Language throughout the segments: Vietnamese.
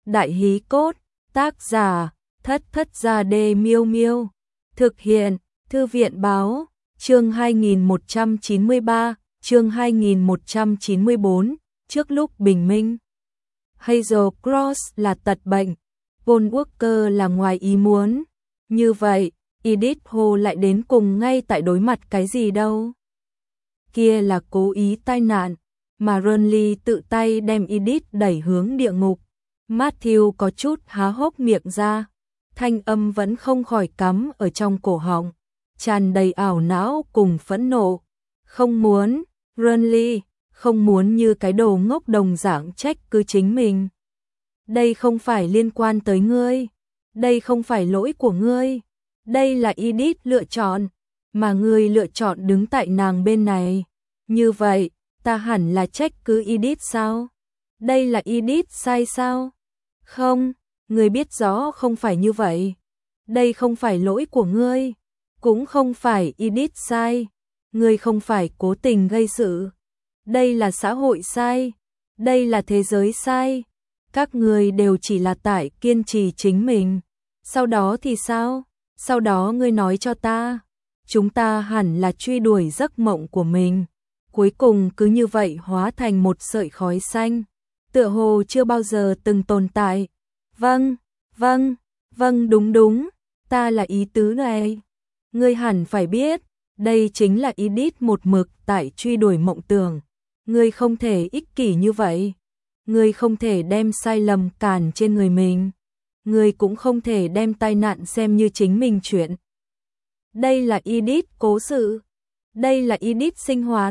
Đại hí cốt, tác giả, Thất Thất Gia Đê Miêu Miêu. Thực hiện, Thư viện báo, chương 2193, chương 2194, trước lúc bình minh. Hazel Cross là tật bệnh, Paul Walker là ngoài ý muốn. Như vậy, Edith Ho lại đến cùng ngay tại đối mặt cái gì đâu. Kia là cố ý tai nạn, mà Renly tự tay đem Edith đẩy hướng địa ngục. Matthew có chút há hốc miệng ra, thanh âm vẫn không khỏi cắm ở trong cổ họng, tràn đầy ảo não cùng phẫn nộ. Không muốn, Renly, không muốn như cái đồ ngốc đồng dạng trách cứ chính mình. Đây không phải liên quan tới ngươi, đây không phải lỗi của ngươi, đây là Edith lựa chọn, mà ngươi lựa chọn đứng tại nàng bên này. Như vậy, ta hẳn là trách cứ Edith sao? Đây là Edith sai sao? Không, ngươi biết rõ không phải như vậy. Đây không phải lỗi của ngươi, cũng không phải Edith sai. Ngươi không phải cố tình gây sự. Đây là xã hội sai, đây là thế giới sai. Các ngươi đều chỉ là tại kiên trì chính mình. Sau đó thì sao? Sau đó ngươi nói cho ta, chúng ta hẳn là truy đuổi giấc mộng của mình. Cuối cùng cứ như vậy hóa thành một sợi khói xanh, tựa hồ chưa bao giờ từng tồn tại. Vâng, đúng, ta là ý tứ này. Ngươi hẳn phải biết, đây chính là Edith một mực tại truy đuổi mộng tưởng. Ngươi không thể ích kỷ như vậy. Ngươi không thể đem sai lầm cản trên người mình. Ngươi cũng không thể đem tai nạn xem như chính mình chuyện. Đây là Edith cố sự. Đây là Edith sinh hoạt.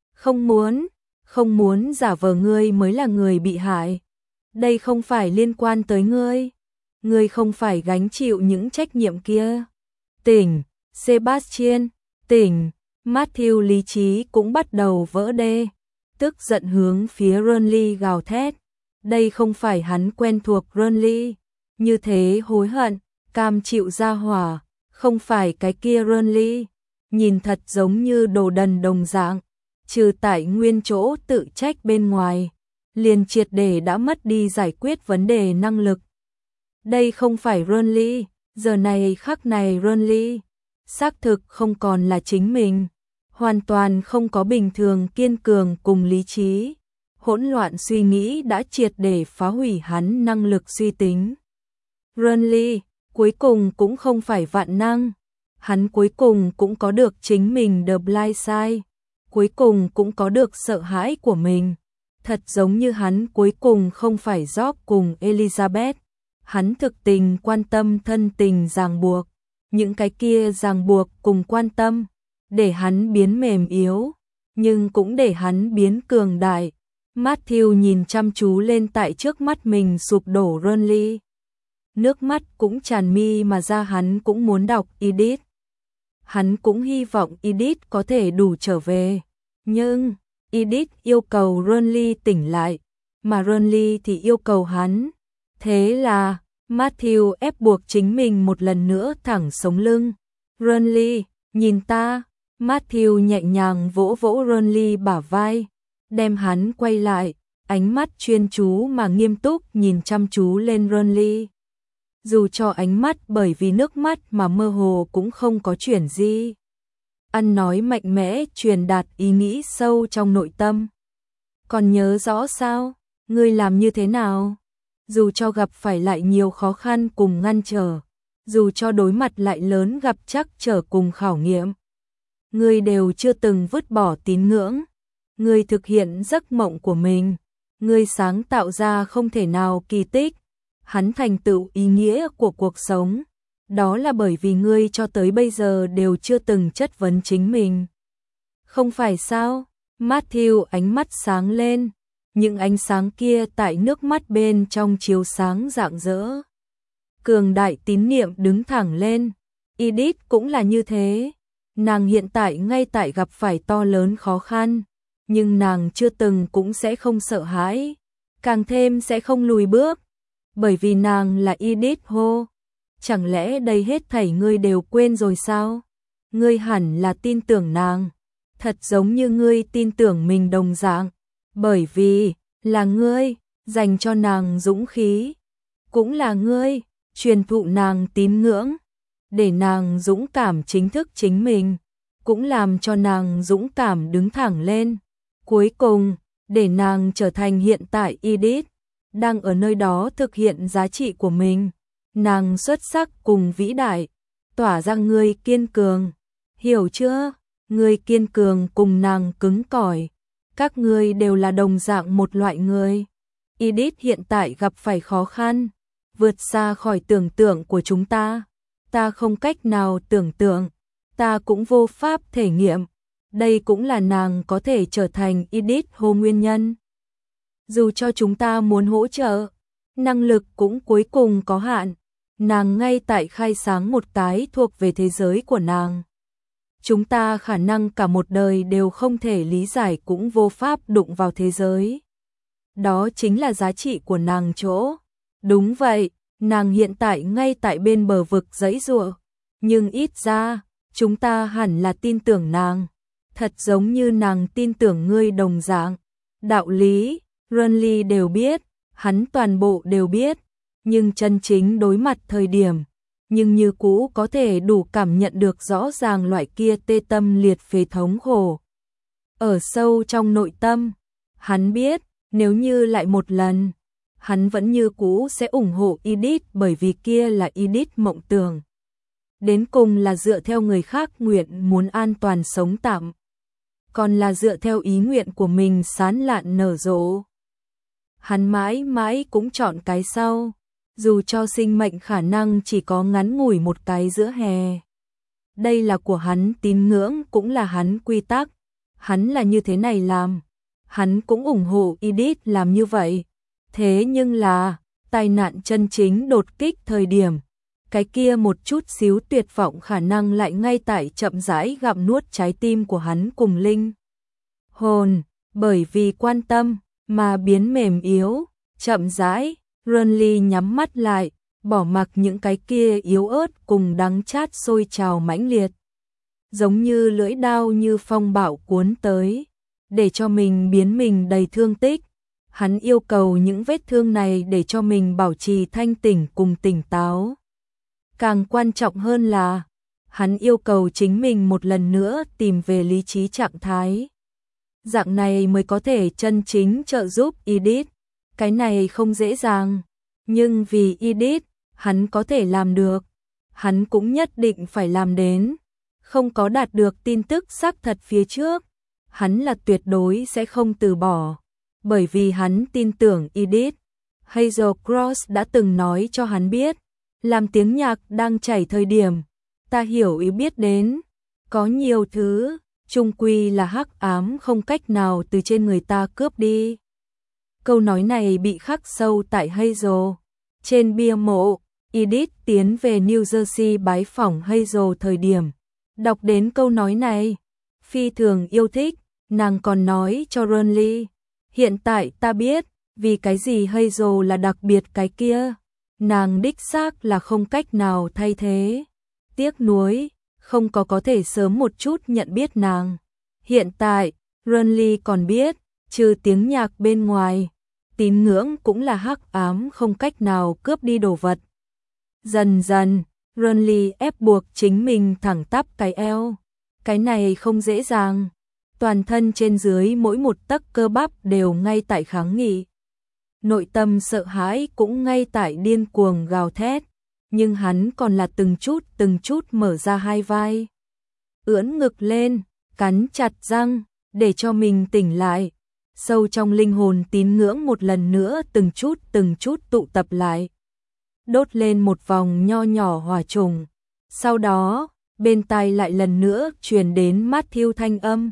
Không muốn giả vờ ngươi mới là người bị hại. Đây không phải liên quan tới ngươi. Ngươi không phải gánh chịu những trách nhiệm kia. Tỉnh, Sebastian, tỉnh. Matthew lý trí cũng bắt đầu vỡ đê, tức giận hướng phía Renly gào thét. Đây không phải hắn quen thuộc Renly, như thế hối hận, cam chịu ra hỏa, không phải cái kia Renly, nhìn thật giống như đồ đần đồng dạng, trừ tại nguyên chỗ tự trách bên ngoài, liền triệt để đã mất đi giải quyết vấn đề năng lực. Đây không phải Renly, giờ này khắc này Renly, xác thực không còn là chính mình. Hoàn toàn không có bình thường kiên cường cùng lý trí, hỗn loạn suy nghĩ đã triệt để phá hủy hắn năng lực suy tính. Renly, cuối cùng cũng không phải vạn năng, hắn cuối cùng cũng có được chính mình The Blind Side, cuối cùng cũng có được sợ hãi của mình. Thật giống như hắn cuối cùng không phải George cùng Elizabeth, hắn thực tình quan tâm thân tình ràng buộc, những cái kia ràng buộc cùng quan tâm. Để hắn biến mềm yếu, nhưng cũng để hắn biến cường đại. Matthew nhìn chăm chú lên tại trước mắt mình sụp đổ Renly. Nước mắt cũng tràn mi mà ra, hắn cũng muốn đọc Edith. Hắn cũng hy vọng Edith có thể đủ trở về. Nhưng, Edith yêu cầu Renly tỉnh lại, mà Renly thì yêu cầu hắn. Thế là, Matthew ép buộc chính mình một lần nữa thẳng sống lưng. Renly, nhìn ta. Matthew nhẹ nhàng vỗ vỗ Renly bả vai, đem hắn quay lại, ánh mắt chuyên chú mà nghiêm túc nhìn chăm chú lên Renly. Dù cho ánh mắt bởi vì nước mắt mà mơ hồ cũng không có chuyển gì. Ăn nói mạnh mẽ truyền đạt ý nghĩ sâu trong nội tâm. Còn nhớ rõ sao? Ngươi làm như thế nào? Dù cho gặp phải lại nhiều khó khăn cùng ngăn trở, dù cho đối mặt lại lớn gặp trắc trở cùng khảo nghiệm, ngươi đều chưa từng vứt bỏ tín ngưỡng, ngươi thực hiện giấc mộng của mình, ngươi sáng tạo ra không thể nào kỳ tích, hắn thành tựu ý nghĩa của cuộc sống, đó là bởi vì ngươi cho tới bây giờ đều chưa từng chất vấn chính mình. Không phải sao? Matthew ánh mắt sáng lên, những ánh sáng kia tại nước mắt bên trong chiếu sáng rạng rỡ. Cường đại tín niệm đứng thẳng lên, Edith cũng là như thế. Nàng hiện tại ngay tại gặp phải to lớn khó khăn, nhưng nàng chưa từng cũng sẽ không sợ hãi, càng thêm sẽ không lùi bước, bởi vì nàng là Edith Ho. Chẳng lẽ đây hết thảy ngươi đều quên rồi sao? Ngươi hẳn là tin tưởng nàng, thật giống như ngươi tin tưởng mình đồng dạng, bởi vì là ngươi dành cho nàng dũng khí, cũng là ngươi, truyền thụ nàng tín ngưỡng, để nàng dũng cảm chính thức chính mình, cũng làm cho nàng dũng cảm đứng thẳng lên. Cuối cùng, để nàng trở thành hiện tại Edith, đang ở nơi đó thực hiện giá trị của mình. Nàng xuất sắc cùng vĩ đại, tỏa ra ngươi kiên cường, hiểu chưa? Ngươi kiên cường cùng nàng cứng cỏi, các ngươi đều là đồng dạng một loại người. Edith hiện tại gặp phải khó khăn, vượt xa khỏi tưởng tượng của chúng ta không cách nào tưởng tượng, ta cũng vô pháp thể nghiệm. Đây cũng là nàng có thể trở thành Edith Hồ nguyên nhân. Dù cho chúng ta muốn hỗ trợ, năng lực cũng cuối cùng có hạn. Nàng ngay tại khai sáng một cái thuộc về thế giới của nàng. Chúng ta khả năng cả một đời đều không thể lý giải cũng vô pháp đụng vào thế giới. Đó chính là giá trị của nàng chỗ. Đúng vậy, nàng hiện tại ngay tại bên bờ vực giãy giụa, nhưng ít ra, chúng ta hẳn là tin tưởng nàng. Thật giống như nàng tin tưởng ngươi đồng dạng. Đạo lý, Renly đều biết, hắn toàn bộ đều biết, nhưng chân chính đối mặt thời điểm, nhưng như cũ có thể đủ cảm nhận được rõ ràng loại kia tê tâm liệt phế thống khổ. Ở sâu trong nội tâm, hắn biết, nếu như lại một lần, hắn vẫn như cũ sẽ ủng hộ Edith bởi vì kia là Edith mộng tưởng. Đến cùng là dựa theo người khác nguyện muốn an toàn sống tạm, còn là dựa theo ý nguyện của mình sán lạn nở rộ. Hắn mãi mãi cũng chọn cái sau, dù cho sinh mệnh khả năng chỉ có ngắn ngủi một cái giữa hè. Đây là của hắn tín ngưỡng cũng là hắn quy tắc, hắn là như thế này làm, hắn cũng ủng hộ Edith làm như vậy. Thế nhưng là, tai nạn chân chính đột kích thời điểm, cái kia một chút xíu tuyệt vọng khả năng lại ngay tại chậm rãi gặm nuốt trái tim của hắn cùng linh hồn, bởi vì quan tâm mà biến mềm yếu, chậm rãi, Renly nhắm mắt lại, bỏ mặc những cái kia yếu ớt cùng đắng chát sôi trào mãnh liệt. Giống như lưỡi đao như phong bạo cuốn tới, để cho mình biến mình đầy thương tích. Hắn yêu cầu những vết thương này để cho mình bảo trì thanh tỉnh cùng tỉnh táo. Càng quan trọng hơn là, hắn yêu cầu chính mình một lần nữa tìm về lý trí trạng thái. Dạng này mới có thể chân chính trợ giúp Edith. Cái này không dễ dàng, nhưng vì Edith, hắn có thể làm được. Hắn cũng nhất định phải làm đến. Không có đạt được tin tức xác thật phía trước, hắn là tuyệt đối sẽ không từ bỏ. Bởi vì hắn tin tưởng Edith. Hazel Cross đã từng nói cho hắn biết, làm tiếng nhạc đang chảy thời điểm, ta hiểu ý biết đến, có nhiều thứ, chung quy là hắc ám không cách nào từ trên người ta cướp đi. Câu nói này bị khắc sâu tại Hazel. Trên bia mộ, Edith tiến về New Jersey bái phỏng Hazel thời điểm, đọc đến câu nói này, phi thường yêu thích, nàng còn nói cho Renly. Hiện tại ta biết, vì cái gì Hazel là đặc biệt cái kia. Nàng đích xác là không cách nào thay thế. Tiếc nuối, không có thể sớm một chút nhận biết nàng. Hiện tại, Renly còn biết, trừ tiếng nhạc bên ngoài, tín ngưỡng cũng là hắc ám không cách nào cướp đi đồ vật. Dần dần, Renly ép buộc chính mình thẳng tắp cái eo. Cái này không dễ dàng. Toàn thân trên dưới mỗi một tấc cơ bắp đều ngay tại kháng nghị. Nội tâm sợ hãi cũng ngay tại điên cuồng gào thét, nhưng hắn còn là từng chút mở ra hai vai. Ưỡn ngực lên, cắn chặt răng, để cho mình tỉnh lại. Sâu trong linh hồn tín ngưỡng một lần nữa từng chút tụ tập lại. Đốt lên một vòng nho nhỏ hỏa trùng. Sau đó, bên tai lại lần nữa truyền đến Matthew thanh âm.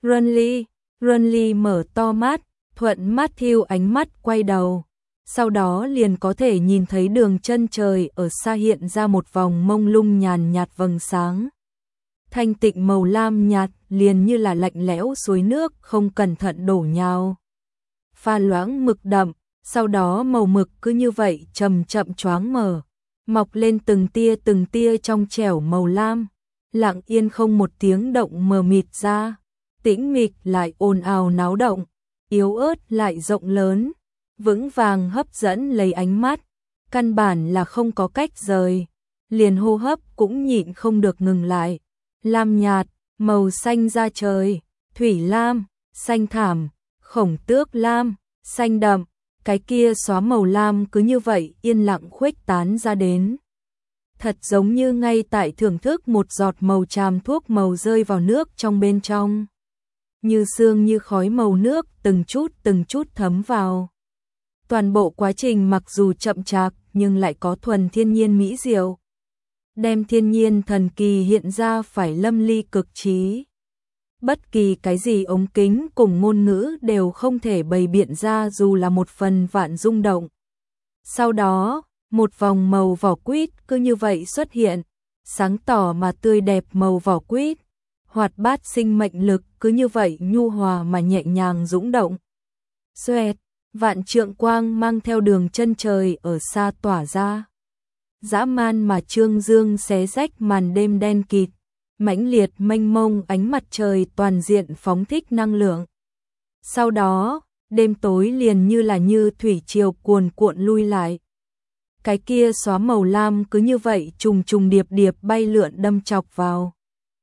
Renly mở to mắt, thuận Matthew ánh mắt quay đầu. Sau đó liền có thể nhìn thấy đường chân trời ở xa hiện ra một vòng mông lung nhàn nhạt vầng sáng. Thanh tịnh màu lam nhạt liền như là lạnh lẽo suối nước không cẩn thận đổ nhào. Pha loãng mực đậm, sau đó màu mực cứ như vậy chậm chậm choáng mở, mọc lên từng tia trong trẻo màu lam, lặng yên không một tiếng động mờ mịt ra. Tĩnh mịch lại ồn ào náo động, yếu ớt lại rộng lớn, vững vàng hấp dẫn lấy ánh mắt. căn bản là không có cách rời, liền hô hấp cũng nhịn không được ngừng lại. Lam nhạt, màu xanh da trời, thủy lam, xanh thảm, khổng tước lam, xanh đậm, cái kia xóa màu lam cứ như vậy yên lặng khuếch tán ra đến. Thật giống như ngay tại thưởng thức một giọt màu tràm thuốc màu rơi vào nước trong bên trong. Như sương như khói màu nước từng chút thấm vào. Toàn bộ quá trình mặc dù chậm chạp nhưng lại có thuần thiên nhiên mỹ diệu. Đem thiên nhiên thần kỳ hiện ra phải lâm ly cực trí. Bất kỳ cái gì ống kính cùng ngôn ngữ đều không thể bày biện ra dù là một phần vạn rung động. Sau đó, một vòng màu vỏ quýt cứ như vậy xuất hiện, sáng tỏ mà tươi đẹp màu vỏ quýt, hoạt bát sinh mệnh lực cứ như vậy nhu hòa mà nhẹ nhàng dũng động. Xoẹt, vạn trượng quang mang theo đường chân trời ở xa tỏa ra. Dã man mà trương dương xé rách màn đêm đen kịt, mãnh liệt mênh mông ánh mặt trời toàn diện phóng thích năng lượng. Sau đó, đêm tối liền như thủy triều cuồn cuộn lui lại. Cái kia xóa màu lam cứ như vậy trùng trùng điệp điệp bay lượn đâm chọc vào.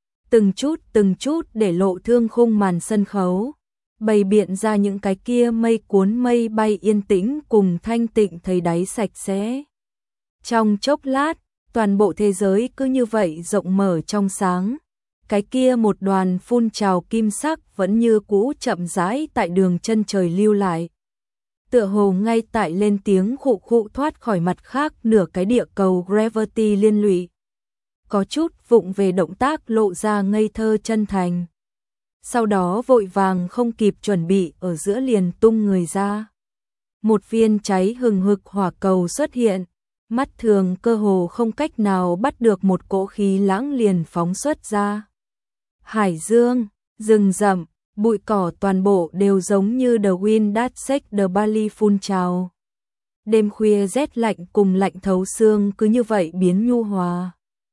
Từng chút để lộ thương khung màn sân khấu, bày biện ra những cái kia mây cuốn mây bay yên tĩnh cùng thanh tịnh thấy đáy sạch sẽ. Trong chốc lát, toàn bộ thế giới cứ như vậy rộng mở trong sáng. Cái kia một đoàn phun trào kim sắc vẫn như cũ chậm rãi tại đường chân trời lưu lại. Tựa hồ ngay tại lên tiếng khụ khụ thoát khỏi mặt khác nửa cái địa cầu Gravity liên lụy. Có chút vụng về động tác lộ ra ngây thơ chân thành. Sau đó vội vàng không kịp chuẩn bị ở giữa liền tung người ra. Một viên cháy hừng hực hỏa cầu xuất hiện, mắt thường cơ hồ không cách nào bắt được một cỗ khí lãng liền phóng xuất ra. Hải dương, rừng rậm, bụi cỏ toàn bộ đều giống như the wind that shakes the valley phun trào. Đêm khuya rét lạnh cùng lạnh thấu xương cứ như vậy biến nhu hòa.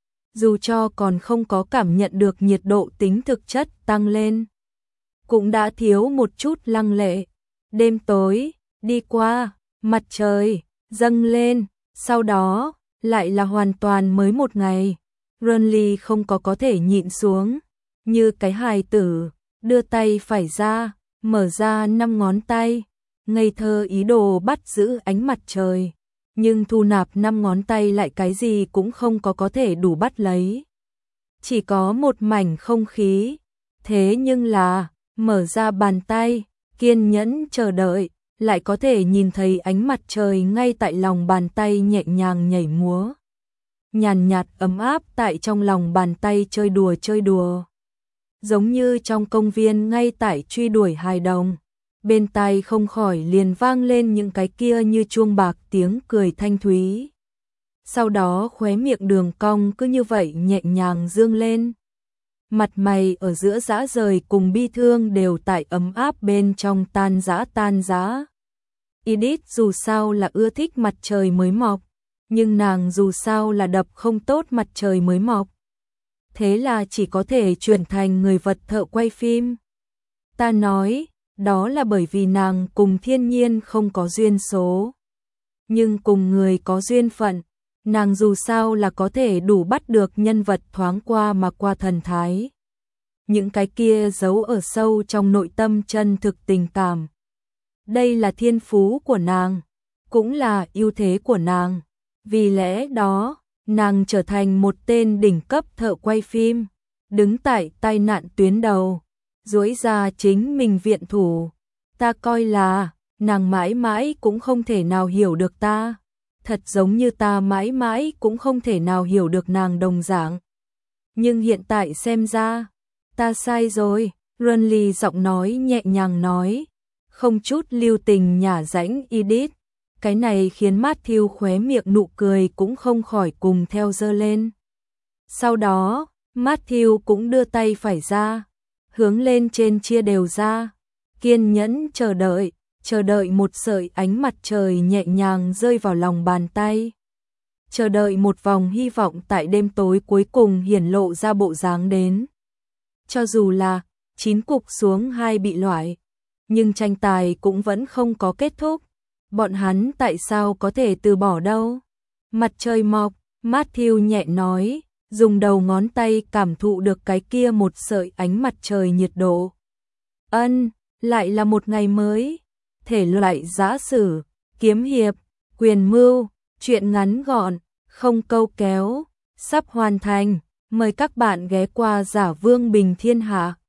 Dù cho còn không có cảm nhận được nhiệt độ tính thực chất tăng lên, cũng đã thiếu một chút lăng lệ. Đêm tối, đi qua, mặt trời, dâng lên, sau đó, lại là hoàn toàn mới một ngày. Renly không có thể nhịn xuống, như cái hài tử, đưa tay phải ra, mở ra 5 ngón tay, ngây thơ ý đồ bắt giữ ánh mặt trời. Nhưng thu nạp 5 ngón tay lại cái gì cũng không có thể đủ bắt lấy. Chỉ có một mảnh không khí. Thế nhưng là, mở ra bàn tay, kiên nhẫn chờ đợi, lại có thể nhìn thấy ánh mặt trời ngay tại lòng bàn tay nhẹ nhàng nhảy múa. Nhàn nhạt ấm áp tại trong lòng bàn tay chơi đùa. Giống như trong công viên ngay tại truy đuổi hài đồng. Bên tai không khỏi liền vang lên những cái kia như chuông bạc tiếng cười thanh thúy. Sau đó khóe miệng đường cong cứ như vậy nhẹ nhàng dương lên. Mặt mày ở giữa dã rời cùng bi thương đều tại ấm áp bên trong tan rã. Edith dù sao là ưa thích mặt trời mới mọc, nhưng nàng dù sao là đập không tốt mặt trời mới mọc. Thế là chỉ có thể chuyển thành người vật thợ quay phim. Ta nói, đó là bởi vì nàng cùng thiên nhiên không có duyên số. Nhưng cùng người có duyên phận, nàng dù sao là có thể đủ bắt được nhân vật thoáng qua mà qua thần thái. Những cái kia giấu ở sâu trong nội tâm chân thực tình cảm. Đây là thiên phú của nàng, cũng là ưu thế của nàng. Vì lẽ đó, nàng trở thành một tên đỉnh cấp thợ quay phim, đứng tại tai nạn tuyến đầu, duỗi ra chính mình viện thủ. Ta coi là, nàng mãi mãi cũng không thể nào hiểu được ta, thật giống như ta mãi mãi cũng không thể nào hiểu được nàng đồng dạng. Nhưng hiện tại xem ra, ta sai rồi, Renly giọng nói nhẹ nhàng nói, không chút lưu tình nhả rãnh Edith. Cái này khiến Matthew khóe miệng nụ cười cũng không khỏi cùng theo dơ lên. Sau đó, Matthew cũng đưa tay phải ra, hướng lên trên chia đều ra, kiên nhẫn chờ đợi một sợi ánh mặt trời nhẹ nhàng rơi vào lòng bàn tay. Chờ đợi một vòng hy vọng tại đêm tối cuối cùng hiển lộ ra bộ dáng đến. Cho dù là 9 cục xuống 2 bị loại, nhưng tranh tài cũng vẫn không có kết thúc. Bọn hắn tại sao có thể từ bỏ đâu? Mặt trời mọc, Matthew nhẹ nói, dùng đầu ngón tay cảm thụ được cái kia một sợi ánh mặt trời nhiệt độ. Lại là một ngày mới. Thể loại giã sử, kiếm hiệp, quyền mưu, truyện ngắn gọn, không câu kéo, sắp hoàn thành. Mời các bạn ghé qua Giả Vương Bình Thiên Hạ.